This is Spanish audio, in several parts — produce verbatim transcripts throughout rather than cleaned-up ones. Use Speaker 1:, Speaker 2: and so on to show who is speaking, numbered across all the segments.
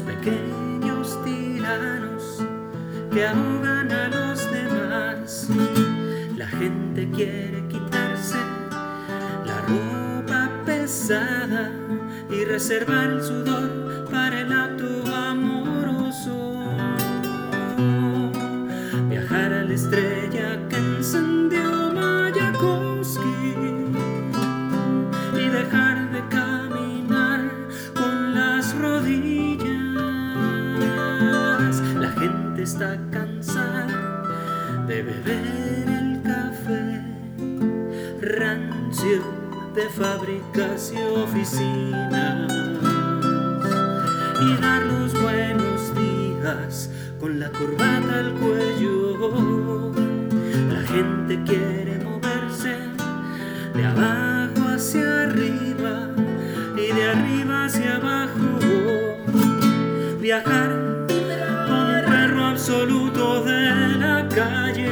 Speaker 1: pequeños tiranos que ahogan a los demás. La gente quiere quitarse la ropa pesada y reservar el sudor para el acto amoroso. Viajar a la estrella que encendió Mayakovsky y dejar de caminar con las rodillas. La gente está cansada de beber el café rancio de fábricas y oficinas y dar los buenos días con la corbata al cuello. La gente quiere moverse de abajo hacia arriba y de arriba hacia abajo. Viajar con un perro absoluto de la calle,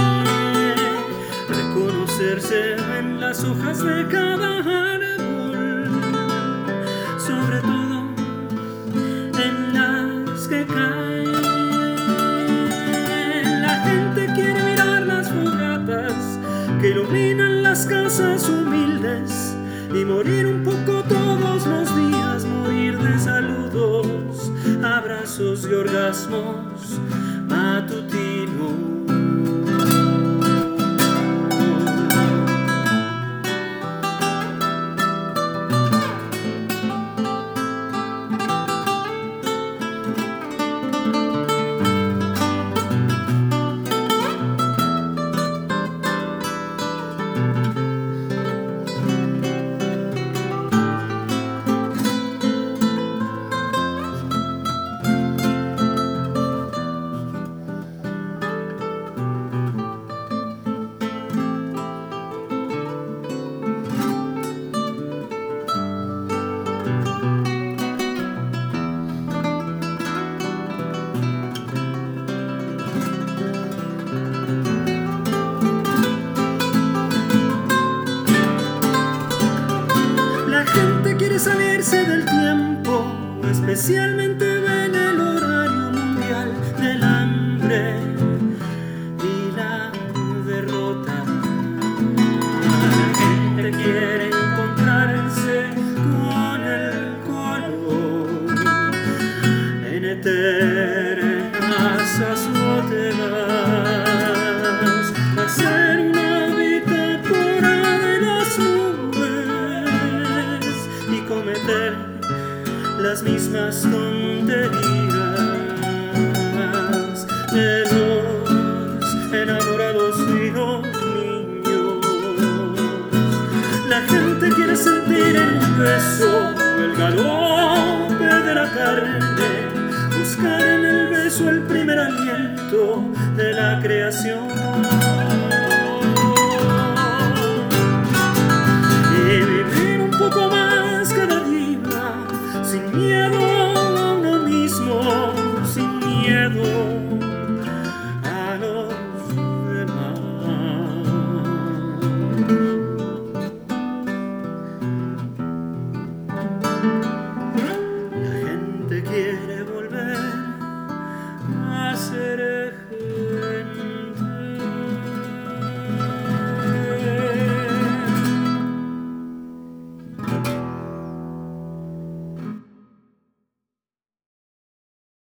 Speaker 1: reconocerse en las hojas de cada árbol, sobre todo en las que caen. La gente quiere mirar las fogatas que iluminan las casas humildes y morir un poco todos los días, morir de saludos, abrazos y orgasmos matutinos. Quiere salirse del tiempo, especialmente en el horario mundial del hambre y la derrota. La gente quiere encontrarse con el color en eternas azoteas, hacer una bitácora de las nubes y cometer las mismas tonterías de los enamorados y los niños. La gente quiere sentir el beso, el galope de la carne, buscar en el beso el primer aliento de la creación y vivir un poco más cada día, sin miedo a uno mismo, sin miedo a los demás. La gente quiere volver a ser